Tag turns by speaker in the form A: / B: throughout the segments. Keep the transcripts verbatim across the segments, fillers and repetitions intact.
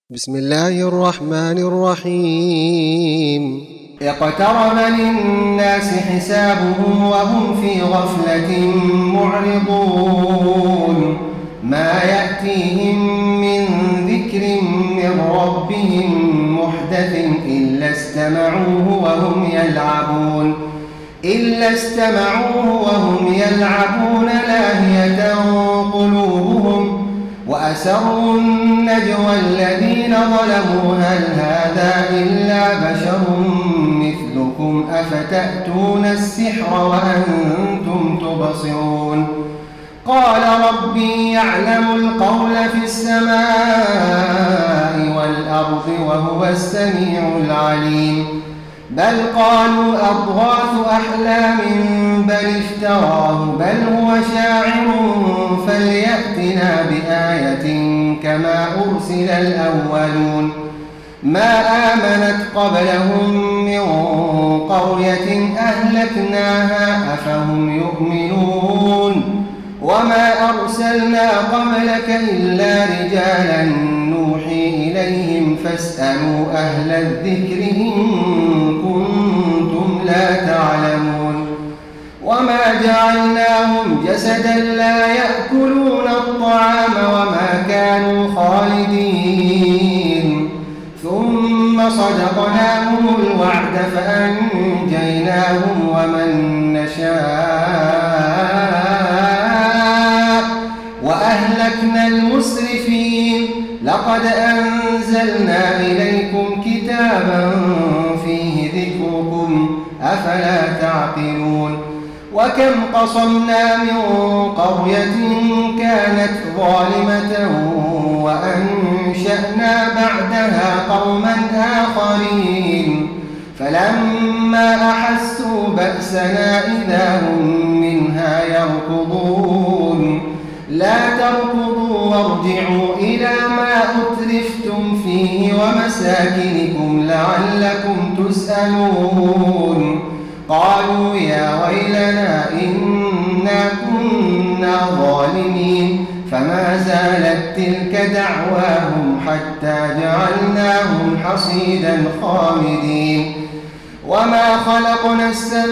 A: بسم الله الرحمن الرحيم
B: اقترب للناس حسابهم وهم في غفلة معرضون ما يأتيهم من ذكر من ربهم محدث إلا استمعوه وهم يلعبون إلا استمعوه وهم يلعبون لاهية قلوبهم وأسروا النجوى الذين ظلموا هل هذا إلا بشر مثلكم أفتأتون السحر وأنتم تبصرون قال ربي يعلم القول في السماء والأرض وهو السميع العليم بل قالوا أضغاث أحلام بل افتراه بل هو شاعر فليأتنا بآية كما أرسل الأولون ما آمنت قبلهم من قرية أهلكناها أفهم يؤمنون وما أرسلنا قبلك إلا رجالا نوحي إليهم فاسألوا أهل الذكر إن كنتم لا تعلمون وما جعلناهم جسدا لا يأكلون الطعام وما كانوا خالدين ثم صدقناهم الوعد فأنجيناهم ومن نشاء وأهلكنا المسرفين لقد أنزلنا إليكم كتابا فيه ذكركم أفلا تعقلون وكم قصمنا من قرية كانت ظالمة وأنشأنا بعدها قوما آخرين فلما أحسوا بأسنا إذا هم منها يركضون لا تركضوا وارجعوا إلى ما أترفتم فيه ومساكنكم لعلكم تسألون قالوا يا ويلنا إنا كنا ظالمين فما زالت تلك دعواهم حتى جعلناهم حصيدا خامدين وما خلقنا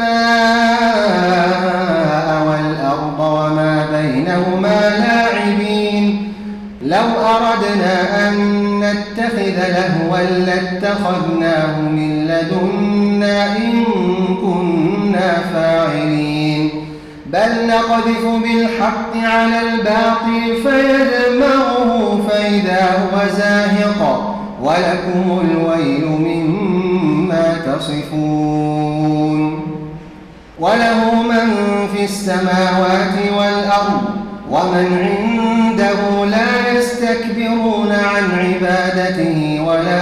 B: السماء والأرض وما بينهما لاعبين لو أردنا أن نتخذ لهوا لاتخذناه من لدنا إن كنا فاعلين بل نقذف بالحق على الباطل فيدمغه فإذا هو زاهق ولكم الويل مما تصفون وله من في السماوات والأرض ومن عنده لا يستكبرون عن عبادته ولا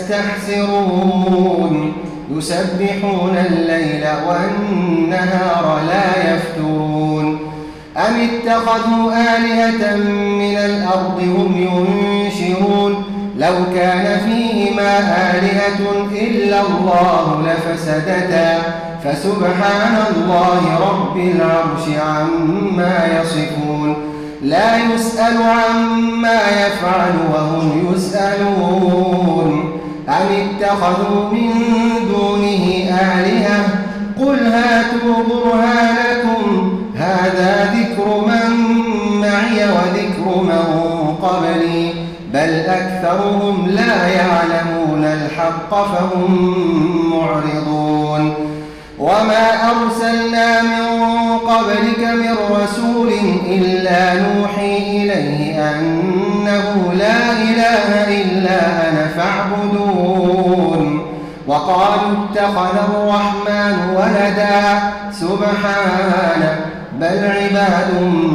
B: يستحسرون يسبحون الليل والنهار لا يفترون أم اتخذوا آلهة من الأرض هم ينشرون لو كان فيهما آلهة إلا الله لفسدتا فسبحان الله رب العرش عما يصفون لا يسأل عما يفعل وهم يسألون أم اتخذوا من دونه آلهة قل هاتوا برهانكم هذا ذكر من معي وذكر من قبلي بل أكثرهم لا يعلمون الحق فهم معرضون وما أرسلنا من قبلك من رسول إلا نوحي إليه أنه لا إله إلا أنا فاعبدون وقالوا اتخذ الرحمن ولدا سبحانه بل عباد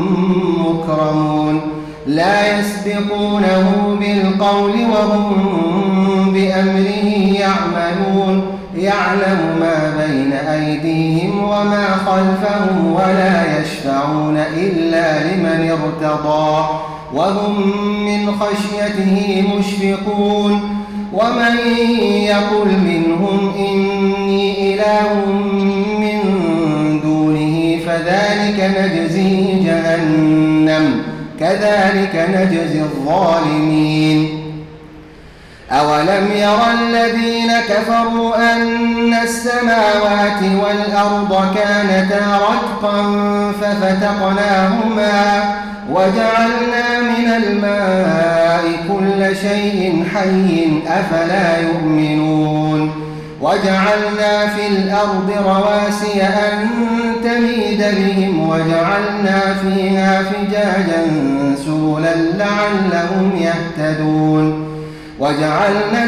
B: مكرمون لا يسبقونه بالقول وهم بأمره يعملون يعلم ما بين أيديهم وما خلفهم ولا يشفعون إلا لمن ارتضى وهم من خشيته مشفقون ومن يقل منهم إني إله من دونه فذلك نجزيه جهنم كذلك نجزي الظالمين أولم ير الذين كفروا أن السماوات والأرض كانتا رتقا ففتقناهما وجعلنا من الماء كل شيء حي أفلا يؤمنون وجعلنا في الأرض رواسي أن تميد بهم وجعلنا فيها فجاجا سبلا لعلهم يهتدون وجعلنا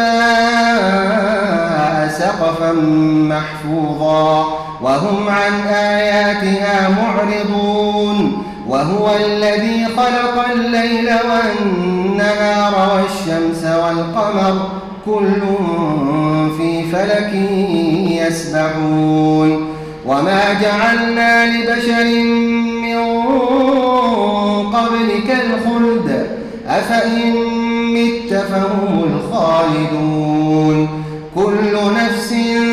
B: السماء سقفا محفوظا وهم عن آياتها معرضون وهو الذي خلق الليل والنهار والشمس والقمر كل في فلك يسبحون وما جعلنا لبشر من قبلك الخلد أفإن مت فهم الخالدون كل نفس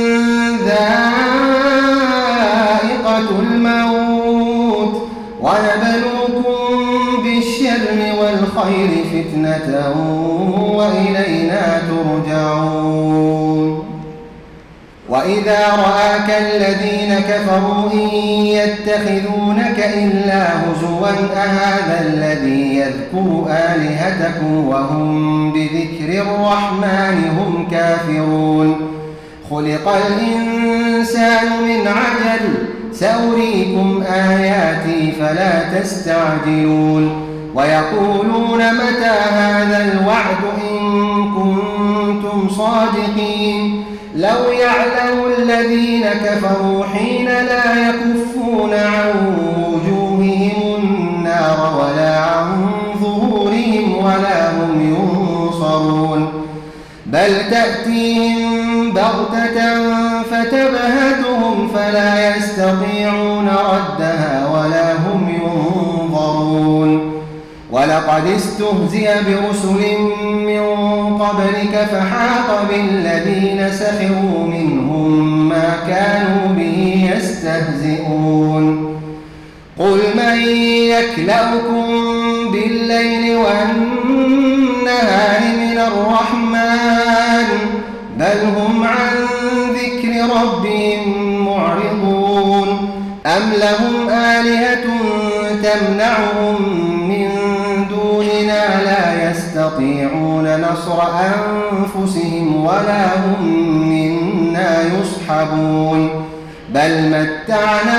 B: ذائقة الموت ونبلوكم بالشر والخير فتنة وإلينا ترجعون وإذا رآك الذين كفروا إن يتخذونك إلا هزوا أهذا الذي يذكر آلهتكم وهم بذكر الرحمن هم كافرون خلق الإنسان من عجل سأريكم آياتي فلا تستعجلون ويقولون متى هذا الوعد إن كنتم صادقين لو يعلم الذين كفروا حين لا يكفون عن وجوههم النار ولا عن ظهورهم ولا هم ينصرون بل تأتيهم بغتة فتبهتهم فلا يستطيعون ردها ولا هم ينظرون ولقد استهزئ برسل من قبلك فحاق بالذين سخروا منهم ما كانوا به يستهزئون قل من يكلؤكم بالليل والنهار من الرحمن بل هم عن ذكر ربهم معرضون أم لهم آلهة تمنعهم من دوننا لا يستطيعون نصر أنفسهم ولا هم منا يصحبون بل متعنا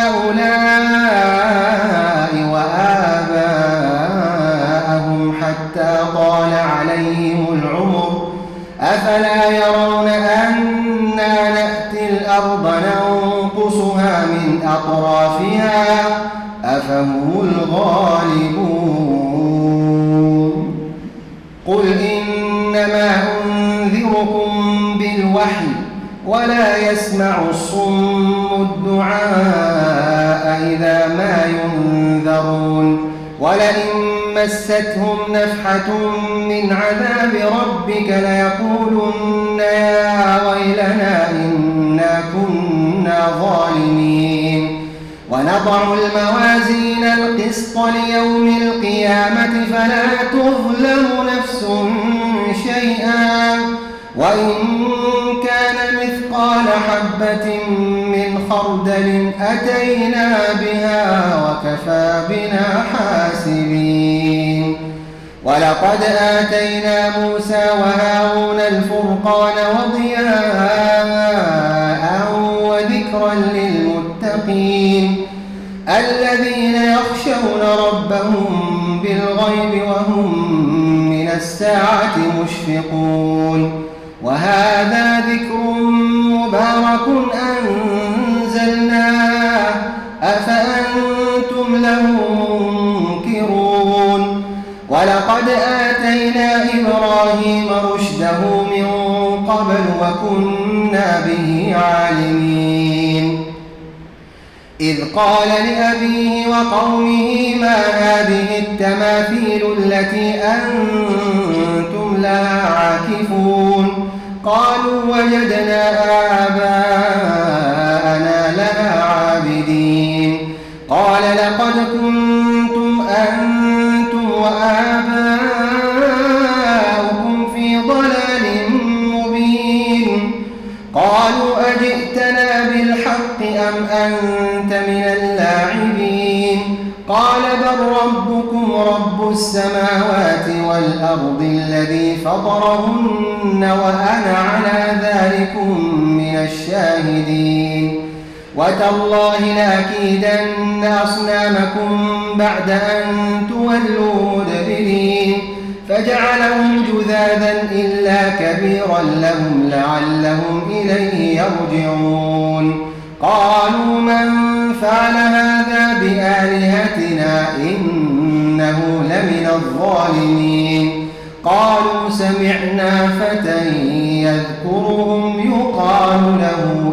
B: هؤلاء وآباءهم حتى طال عليهم العمر أفلا يرون أنا نأتي الأرض ننقصها من أطرافها أفهم الغالبون قل إنما أنذركم بالوحي ولا يسمع الصم الدعاء إذا ما ينذرون ولئن مستهم نفحة من عذاب ربك ليقولن يا ويلنا إنا كنا ظالمين ونضع الموازين القسط ليوم القيامة فلا تظلم نفس شيئا وإن كان مثقال حبة من خردل أتينا بها وكفى بنا حاسبين ولقد آتينا موسى وهارون الفرقان وضياء وذكرا للمتقين الذين يخشون ربهم بالغيب وهم من الساعة مشفقون وهذا ذكر مبارك أنزلناه أفأنتم له منكرون ولقد آتينا إبراهيم رشده من قبل وكنا به عالمين إذ قال لأبيه وقومه ما هذه التماثيل التي أنتم لها عاكفون قالوا وجدنا آباءنا لها عابدين قال لقد كنتم أنتم وآباؤكم في ضلال والأرض الذي فطرهن وأنا على ذلكم من الشاهدين وتالله لأكيدن أصنامكم بعد أن تولوا مدبرين فجعلهم جذاذا إلا كبيرا لهم لعلهم إليه يرجعون قالوا من فعل هذا بآلهتنا إنه لمن الظالمين قالوا سمعنا فتى يذكرهم يقال له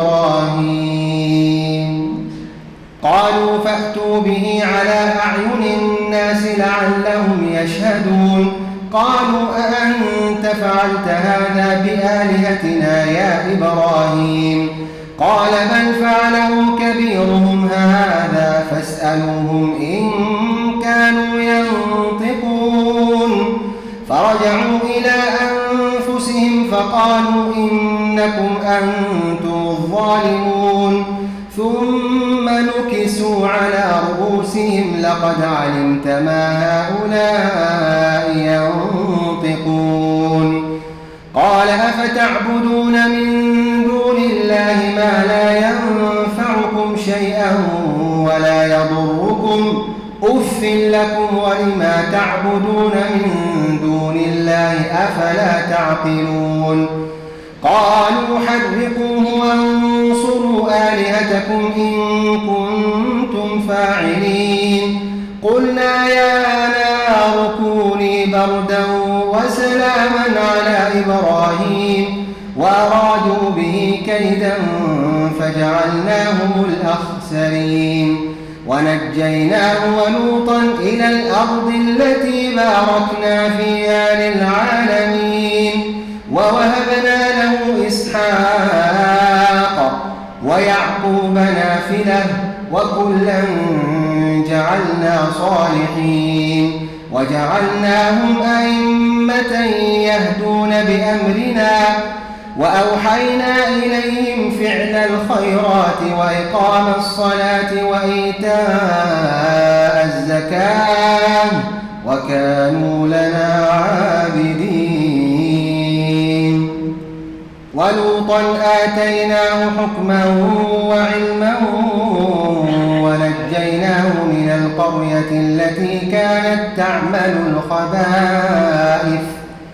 B: إبراهيم قالوا فأتوا به على أعين الناس لعلهم يشهدون قالوا أأنت فعلت هذا بآلهتنا يا إبراهيم قال بل فعله كبيرهم هذا فاسألوهم إن كانوا ينطقون فرجعوا إلى أنفسهم فقالوا إنكم أنتم الظالمون ثم نكسوا على رؤوسهم لقد علمت ما هؤلاء ينطقون قال أفتعبدون من دون الله ما لا ينفعكم شيئا ولا يضركم أف لكم ولما تعبدون من دون الله أفلا تعقلون قالوا حرقوه وانصروا آلهتكم إن كنتم فاعلين قلنا يا نار كوني بردا وسلاما على إبراهيم وأرادوا به كيدا فجعلناهم الأخسرين ونجيناه ولوطا إلى الأرض التي باركنا فيها للعالمين ووهبنا له إسحاق ويعقوب نافلة وكلا جعلنا صالحين وجعلناهم أئمة يهدون بأمرنا وأوحينا إليهم فعل الخيرات وإقام الصلاة وإيتاء الزكاة وكانوا لنا عابدين ولوطا آتيناه حكما وعلما ونجيناه من القرية التي كانت تعمل الخبائث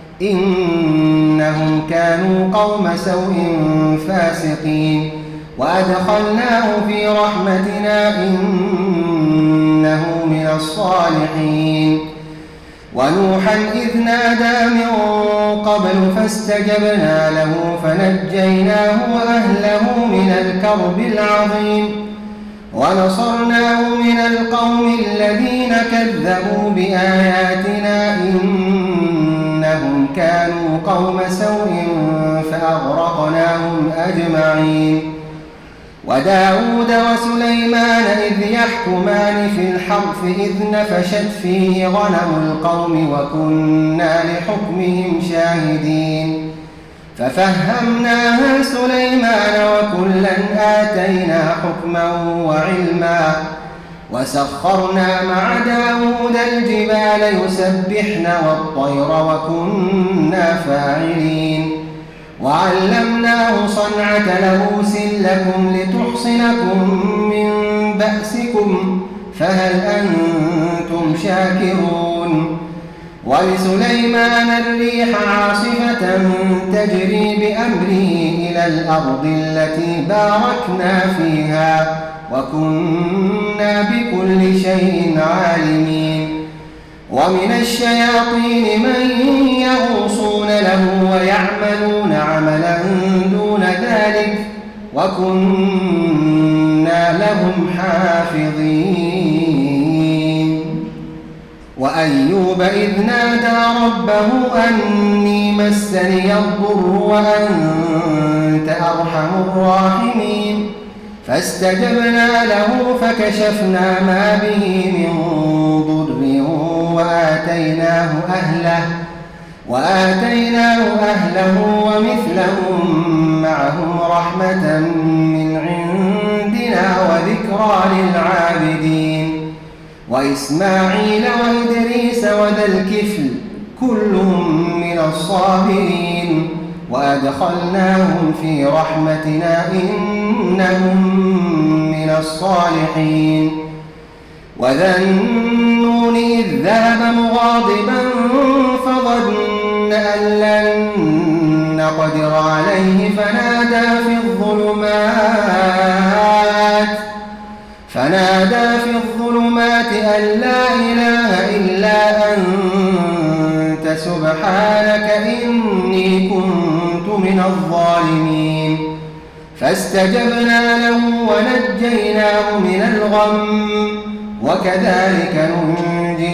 B: إنهم كانوا قوم سوء فاسقين وأدخلناه في رحمتنا إنه من الصالحين ونوحا إذ نادى من قبل فاستجبنا له فنجيناه وأهله من الكرب العظيم ونصرناه من القوم الذين كذبوا بآياتنا إنهم كانوا قوم سوء فأغرقناهم أجمعين وداود وسليمان إذ يحكمان في الحرث إذ نفشت فيه غنم القوم وكنا لحكمهم شاهدين ففهمناها سليمان وكلا آتينا حكما وعلما وسخرنا مع داود الجبال يسبحن والطير وكنا فاعلين وعلمناه صنعة لبوس لكم لتحصنكم من بأسكم فهل أنتم شاكرون ولسليمان الريح عاصفة تجري بأمره إلى الأرض التي باركنا فيها وكنا بكل شيء عالمين ومن الشياطين من يغوصون له ويعملون عملا دون ذلك وكنا لهم حافظين وأيوب إذ نادى ربه أني مسني الضر وأنت أرحم الراحمين فاستجبنا له فكشفنا ما به من ضر وآتيناه أهله وآتيناه أهله ومثلهم معهم رحمة من عندنا وذكرى للعابدين وإسماعيل وإدريس وذا الكفل كلهم من الصابرين وأدخلناهم في رحمتنا إنهم من الصالحين. وذا النون إذ ذهب مغاضبا فظن أن لن نقدر عليه فنادى في الظلمات فنادى في الظلمات أن لا إله إلا أنت سبحانك إني كنت من الظالمين. فاستجبنا له ونجيناه من الغم وكذلك ننجي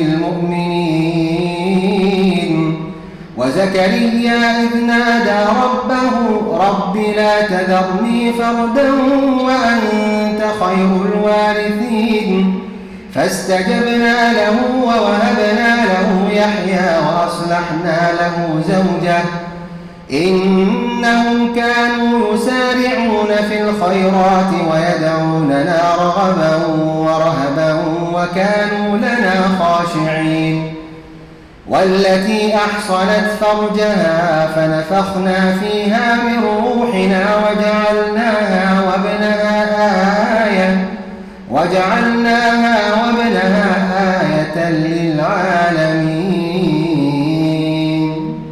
B: المؤمنين. وزكريا إذ نادى ربه رب لا تذرني فردا وأنت خير الوارثين. فاستجبنا له ووهبنا له يحيى وأصلحنا له زوجه إنهم كانوا يسارعون في الخيرات ويدعوننا رغبا ورهبا وكانوا لنا خاشعين. والتي أحصنت فرجها فنفخنا فيها من روحنا وجعلناها وابنها آية وجعلناها وابنها آية للعالمين.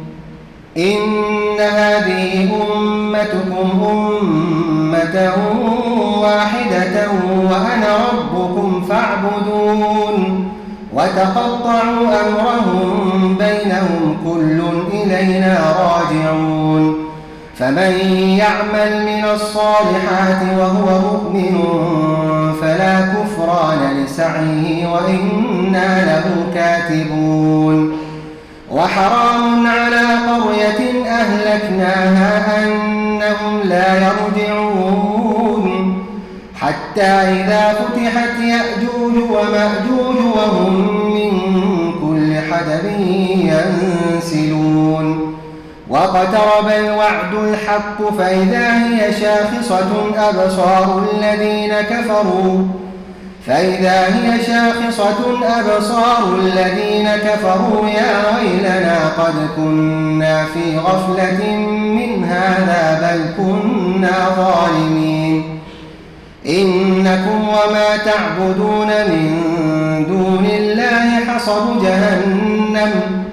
B: إن هذه أمتكم أمة واحدة وأنا ربكم فاعبدون. وتقطعوا أمرهم بينهم كل إلينا راجعون. فمن يعمل من الصالحات وهو مؤمن فلا كفران لسعيه وإنا له كاتبون. وحرام على قرية أهلكناها أنهم لا يرجعون حتى إذا فتحت يأجوج ومأجوج وهم من كل حدب ينسلون. واقترب الوعد الحق فإذا هي شاخصة أبصار الذين كفروا فإذا هي شاخصة أبصار الذين كفروا يا ويلنا قد كنا في غفلة من هذا بل كنا ظالمين. إنكم وما تعبدون من دون الله حصب جهنم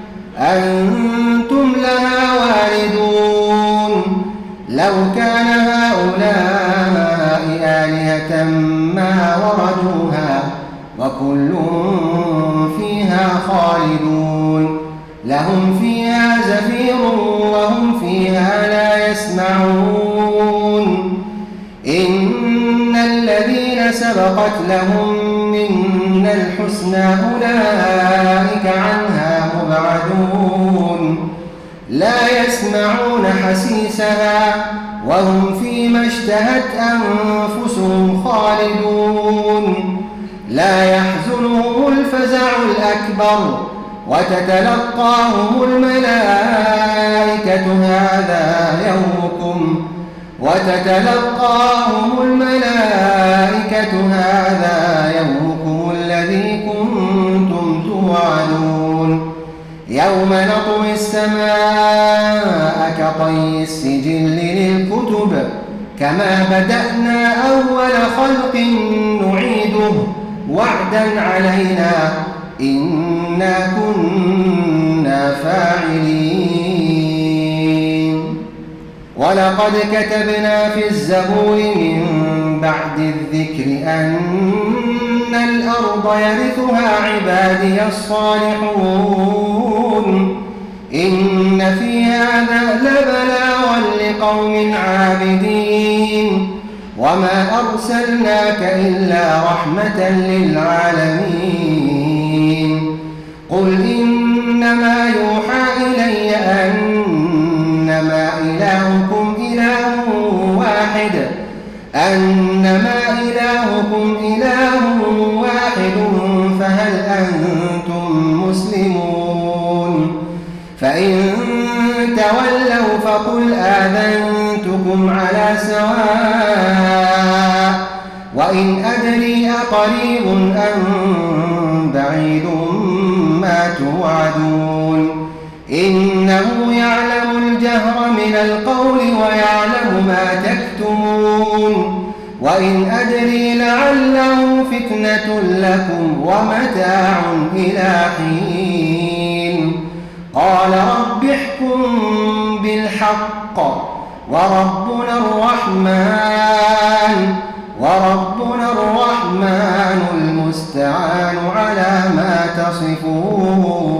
B: أنتم لها واردون. لو كان هؤلاء آلهة ما وردوها وكل فيها خالدون. لهم فيها زفير وهم فيها لا يسمعون. إن الذين سبقت لهم منا الحسنى أولئك عنها مبعدون. لا يسمعون حسيسها وهم فيما اشتهت أنفسهم خالدون. لا يحزنهم الفزع الأكبر وتتلقاهم الملائكة هذا يومكم وتتلقاهم الملائكة هذا يومكم الذي كنتم توعدون. يوم نطوي السماء كطي السجل للكتب كما بدأنا أول خلق نعيده وعدا علينا إنا كنا فاعلين. ولقد كتبنا في الزبور من بعد الذكر أن الأرض يرثها عبادي الصالحون. إن في هذا لبلاغا لقوم عابدين. وما أرسلناك إلا رحمة للعالمين. قل إنما يوحى إلي أنما إلهكم إله واحد أنما إلهكم إله واحد فهل أنتم مسلمون؟ فإن تولوا فقل آذنتكم على سواء وإن أدري أقريب أم بعيد ما توعدون. إنه يعلم الجهر من القول ويعلم ما تكتمون وإن أدري لعله فتنة لكم ومتاع إلى حين قال رب احكم بالحق وربنا الرحمن وربنا الرحمن المستعان على ما تصفون.